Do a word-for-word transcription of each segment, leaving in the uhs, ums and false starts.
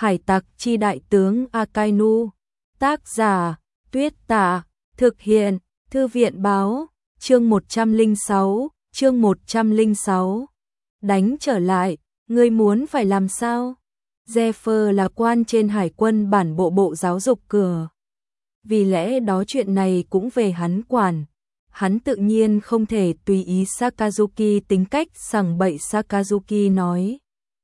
Hải tặc chi đại tướng Akainu. Tác giả, Tuyết Tả. Thực hiện, Thư viện báo. Chương một trăm lẻ sáu, chương một trăm lẻ sáu. Đánh trở lại, ngươi muốn phải làm sao? Zephyr là quan trên hải quân bản bộ bộ giáo dục cửa. Vì lẽ đó chuyện này cũng về hắn quản. Hắn tự nhiên không thể tùy ý Sakazuki tính cách sằng bậy. Sakazuki nói.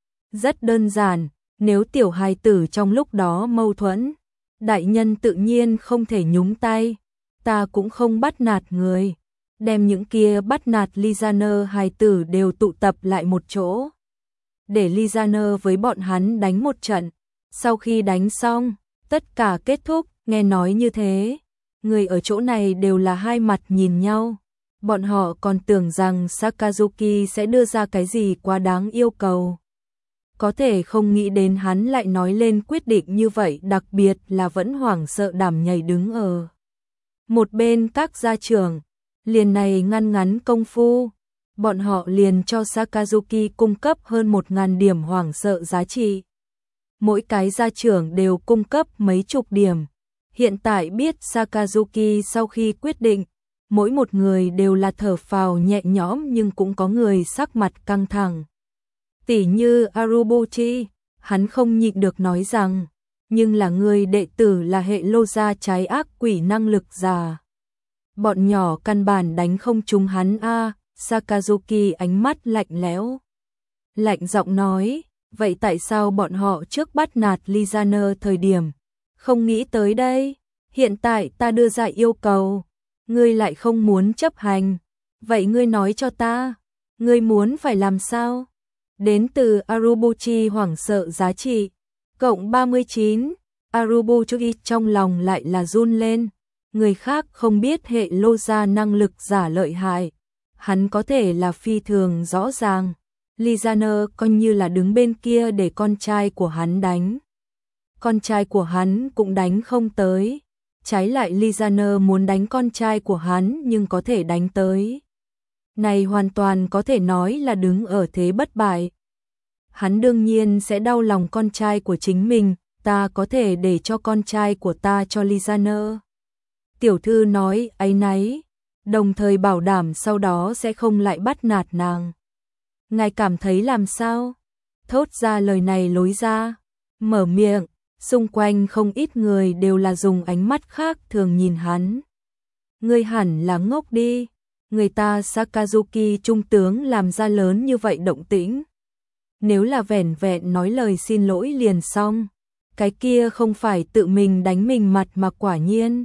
Rất đơn giản, nếu tiểu hài tử trong lúc đó mâu thuẫn, đại nhân tự nhiên không thể nhúng tay. Ta cũng không bắt nạt người. Đem những kia bắt nạt Lizaner hài tử đều tụ tập lại một chỗ. Để Lizaner với bọn hắn đánh một trận. Sau khi đánh xong, tất cả kết thúc. Nghe nói như thế, người ở chỗ này đều là hai mặt nhìn nhau. Bọn họ còn tưởng rằng Sakazuki sẽ đưa ra cái gì quá đáng yêu cầu. Có thể không nghĩ đến hắn lại nói lên quyết định như vậy, đặc biệt là vẫn hoảng sợ đảm nhảy đứng ở một bên các gia trưởng. Liền này ngăn ngắn công phu, bọn họ liền cho Sakazuki cung cấp hơn một nghìn điểm hoảng sợ giá trị. Mỗi cái gia trưởng đều cung cấp mấy chục điểm. Hiện tại biết Sakazuki sau khi quyết định, mỗi một người đều là thở phào nhẹ nhõm, nhưng cũng có người sắc mặt căng thẳng. Tỉ như Arubuchi, hắn không nhịn được nói rằng, nhưng là người đệ tử là hệ lô gia trái ác quỷ năng lực già. Bọn nhỏ căn bản đánh không trúng hắn a. À, Sakazuki ánh mắt lạnh lẽo. Lạnh giọng nói, vậy tại sao bọn họ trước bắt nạt Lizaner thời điểm không nghĩ tới đây? Hiện tại ta đưa ra yêu cầu, ngươi lại không muốn chấp hành. Vậy ngươi nói cho ta, ngươi muốn phải làm sao? Đến từ Arubuchi hoảng sợ giá trị, cộng ba mươi chín. Arubuchi trong lòng lại là run lên. Người khác không biết hệ lô gia năng lực giả lợi hại. Hắn có thể là phi thường rõ ràng. Lizaner coi như là đứng bên kia để con trai của hắn đánh. Con trai của hắn cũng đánh không tới. Trái lại Lizaner muốn đánh con trai của hắn nhưng có thể đánh tới. Này hoàn toàn có thể nói là đứng ở thế bất bại. Hắn đương nhiên sẽ đau lòng con trai của chính mình. Ta có thể để cho con trai của ta cho Lizaner. Tiểu thư nói áy náy, đồng thời bảo đảm sau đó sẽ không lại bắt nạt nàng. Ngài cảm thấy làm sao? Thốt ra lời này lối ra, mở miệng, xung quanh không ít người đều là dùng ánh mắt khác thường nhìn hắn. Ngươi hẳn là ngốc đi, người ta Sakazuki trung tướng làm ra lớn như vậy động tĩnh. Nếu là vẻn vẹn nói lời xin lỗi liền xong, cái kia không phải tự mình đánh mình mặt mà quả nhiên.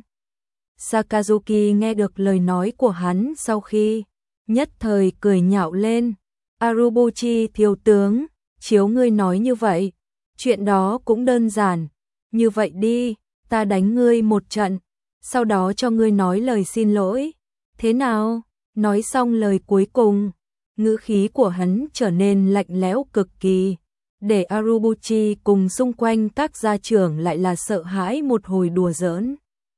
Sakazuki nghe được lời nói của hắn sau khi, nhất thời cười nhạo lên. Arubuchi thiếu tướng, chiếu ngươi nói như vậy, chuyện đó cũng đơn giản. Như vậy đi, ta đánh ngươi một trận, sau đó cho ngươi nói lời xin lỗi. Thế nào? Nói xong lời cuối cùng, ngữ khí của hắn trở nên lạnh lẽo cực kỳ, để Arubuchi cùng xung quanh các gia trưởng lại là sợ hãi một hồi đùa giỡn.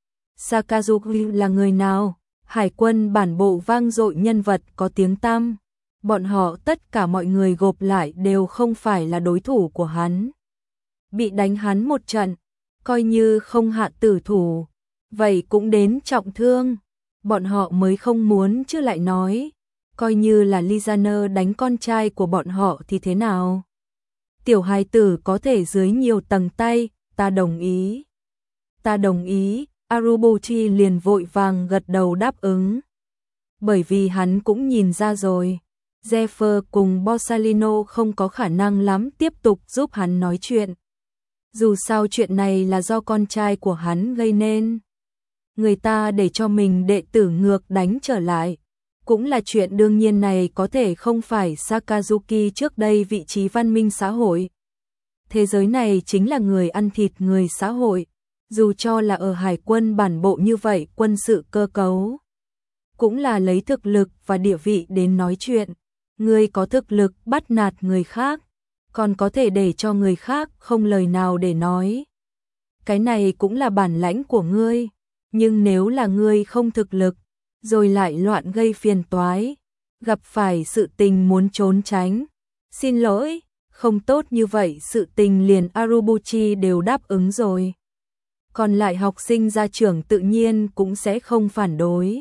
Sakazuki là người nào? Hải quân bản bộ vang dội nhân vật có tiếng tăm. Bọn họ tất cả mọi người gộp lại đều không phải là đối thủ của hắn. Bị đánh hắn một trận, coi như không hạ tử thủ, vậy cũng đến trọng thương. Bọn họ mới không muốn chứ lại nói, coi như là Lizaner đánh con trai của bọn họ thì thế nào? Tiểu hài tử có thể dưới nhiều tầng tay, ta đồng ý. Ta đồng ý. Arubuchi liền vội vàng gật đầu đáp ứng. Bởi vì hắn cũng nhìn ra rồi, Zephyr cùng Borsalino không có khả năng lắm tiếp tục giúp hắn nói chuyện. Dù sao chuyện này là do con trai của hắn gây nên. Người ta để cho mình đệ tử ngược đánh trở lại, cũng là chuyện đương nhiên, này có thể không phải Sakazuki trước đây vị trí văn minh xã hội. Thế giới này chính là người ăn thịt người xã hội. Dù cho là ở hải quân bản bộ như vậy, quân sự cơ cấu cũng là lấy thực lực và địa vị đến nói chuyện. Người có thực lực bắt nạt người khác, còn có thể để cho người khác không lời nào để nói. Cái này cũng là bản lãnh của ngươi. Nhưng nếu là ngươi không thực lực, rồi lại loạn gây phiền toái, gặp phải sự tình muốn trốn tránh, xin lỗi, Không tốt như vậy sự tình liền Arubuchi đều đáp ứng rồi. Còn lại học sinh gia trưởng tự nhiên cũng sẽ không phản đối.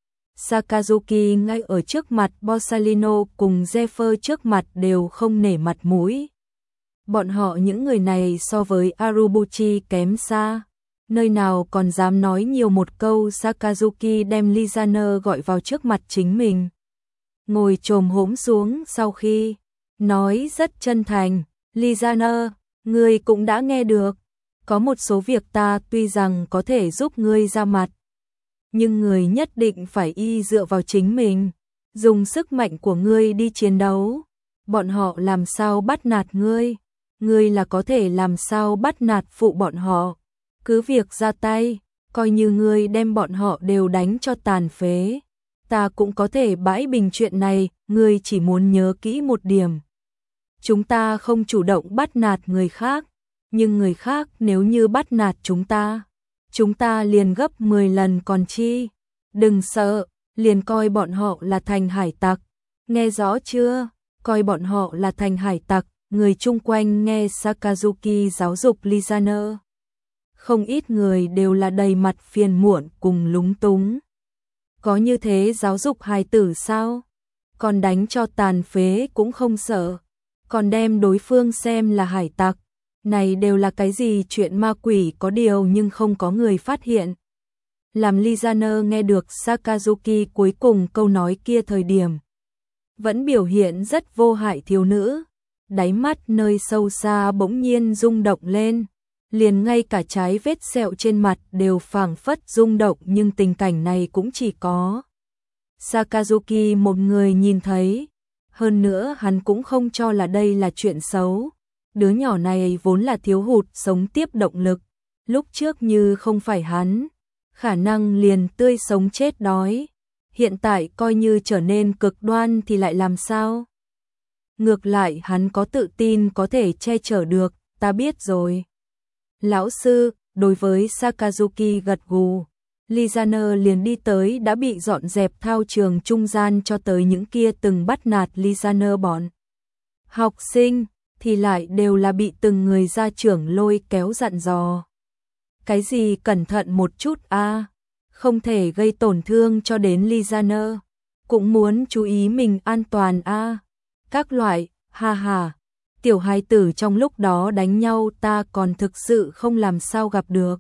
Sakazuki ngay ở trước mặt Borsalino cùng Zephyr trước mặt đều không nể mặt mũi. Bọn họ những người này so với Arubuchi kém xa. Nơi nào còn dám nói nhiều một câu. Sakazuki đem Lizana gọi vào trước mặt chính mình. Ngồi chồm hổm xuống sau khi nói rất chân thành. Lizana, ngươi cũng đã nghe được. Có một số việc ta tuy rằng có thể giúp ngươi ra mặt. Nhưng người nhất định phải y dựa vào chính mình. Dùng sức mạnh của ngươi đi chiến đấu. Bọn họ làm sao bắt nạt ngươi. Ngươi là có thể làm sao bắt nạt phụ bọn họ. Cứ việc ra tay, coi như ngươi đem bọn họ đều đánh cho tàn phế. Ta cũng có thể bãi bình chuyện này, ngươi chỉ muốn nhớ kỹ một điểm. Chúng ta không chủ động bắt nạt người khác, nhưng người khác nếu như bắt nạt chúng ta, chúng ta liền gấp mười lần còn chi. Đừng sợ, liền coi bọn họ là thành hải tặc. Nghe rõ chưa? Coi bọn họ là thành hải tặc. Người chung quanh nghe Sakazuki giáo dục Lizana. Không ít người đều là đầy mặt phiền muộn cùng lúng túng. Có như thế giáo dục hài tử sao? Còn đánh cho tàn phế cũng không sợ. Còn đem đối phương xem là hải tặc. Này đều là cái gì chuyện ma quỷ, có điều nhưng không có người phát hiện. Làm Lizana nghe được Sakazuki cuối cùng câu nói kia thời điểm. Vẫn biểu hiện rất vô hại thiếu nữ. Đáy mắt nơi sâu xa bỗng nhiên rung động lên. Liền ngay cả trái vết sẹo trên mặt đều phảng phất rung động, nhưng tình cảnh này cũng chỉ có Sakazuki một người nhìn thấy. Hơn nữa hắn cũng không cho là đây là chuyện xấu. Đứa nhỏ này vốn là thiếu hụt sống tiếp động lực. Lúc trước như không phải hắn, khả năng liền tươi sống chết đói. Hiện tại coi như trở nên cực đoan thì lại làm sao? Ngược lại hắn có tự tin có thể che chở được. Ta biết rồi. Lão sư, đối với Sakazuki gật gù. Lizana liền đi tới đã bị dọn dẹp thao trường trung gian cho tới những kia từng bắt nạt Lizana bọn. Học sinh thì lại đều là bị từng người gia trưởng lôi kéo dặn dò. Cái gì cẩn thận một chút a, à? Không thể gây tổn thương cho đến Lizana. Cũng muốn chú ý mình an toàn a. À? Các loại, ha ha. Tiểu hài tử trong lúc đó đánh nhau ta còn thực sự không làm sao gặp được.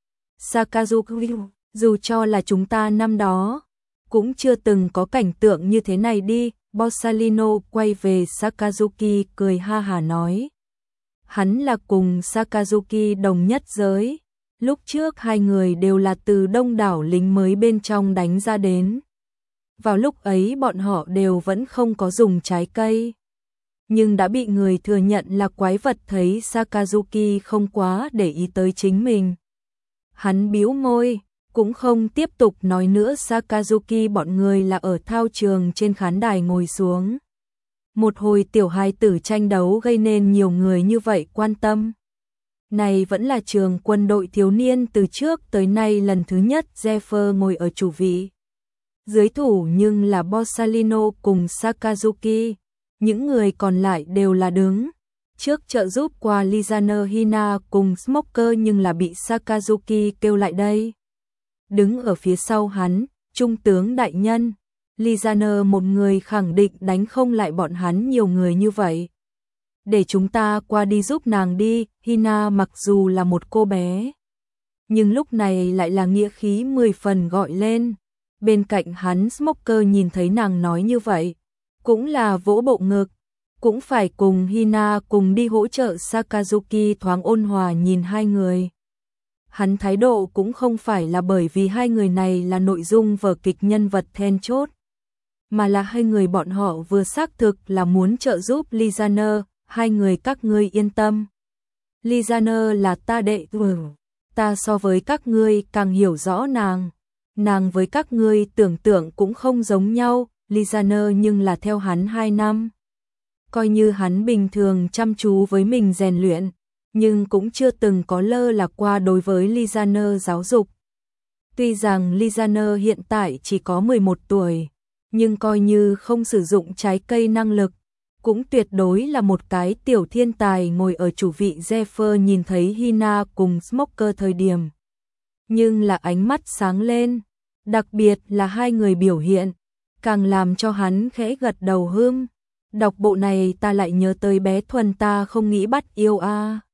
Sakazuki, dù cho là chúng ta năm đó, cũng chưa từng có cảnh tượng như thế này đi. Borsalino quay về Sakazuki cười ha hà nói. Hắn là cùng Sakazuki đồng nhất giới. Lúc trước hai người đều là từ đông đảo lính mới bên trong đánh ra đến. Vào lúc ấy bọn họ đều vẫn không có dùng trái cây. Nhưng đã bị người thừa nhận là quái vật, thấy Sakazuki không quá để ý tới chính mình. Hắn bĩu môi, cũng không tiếp tục nói nữa. Sakazuki bọn người là ở thao trường trên khán đài ngồi xuống. Một hồi tiểu hài tử tranh đấu gây nên nhiều người như vậy quan tâm. Này vẫn là trường quân đội thiếu niên từ trước tới nay lần thứ nhất Zephyr ngồi ở chủ vị. Dưới thủ nhưng là Borsalino cùng Sakazuki. Những người còn lại đều là đứng trước trợ giúp qua Lizana, Hina cùng Smoker, nhưng là bị Sakazuki kêu lại đây. Đứng ở phía sau hắn, trung tướng đại nhân. Lizana một người khẳng định đánh không lại bọn hắn nhiều người như vậy. Để chúng ta qua đi giúp nàng đi. Hina mặc dù là một cô bé, nhưng lúc này lại là nghĩa khí mười phần gọi lên. Bên cạnh hắn Smoker nhìn thấy nàng nói như vậy, cũng là vỗ bộ ngực, cũng phải cùng Hina cùng đi hỗ trợ. Sakazuki thoáng ôn hòa nhìn hai người. Hắn thái độ cũng không phải là bởi vì hai người này là nội dung vở kịch nhân vật then chốt, mà là hai người bọn họ vừa xác thực là muốn trợ giúp Lizana. Hai người các ngươi yên tâm. Lizana là ta đệ tử, ta so với các ngươi càng hiểu rõ nàng. Nàng với các ngươi tưởng tượng cũng không giống nhau. Lizana nhưng là theo hắn hai năm. Coi như hắn bình thường chăm chú với mình rèn luyện, nhưng cũng chưa từng có lơ là qua đối với Lizana giáo dục. Tuy rằng Lizana hiện tại chỉ có mười một tuổi, nhưng coi như không sử dụng trái cây năng lực, cũng tuyệt đối là một cái tiểu thiên tài ngồi ở chủ vị. Jeffer nhìn thấy Hina cùng Smoker thời điểm, nhưng là ánh mắt sáng lên, đặc biệt là hai người biểu hiện, càng làm cho hắn khẽ gật đầu hưm. Đọc bộ này ta lại nhớ tới bé Thuần ta không nghĩ bắt yêu a.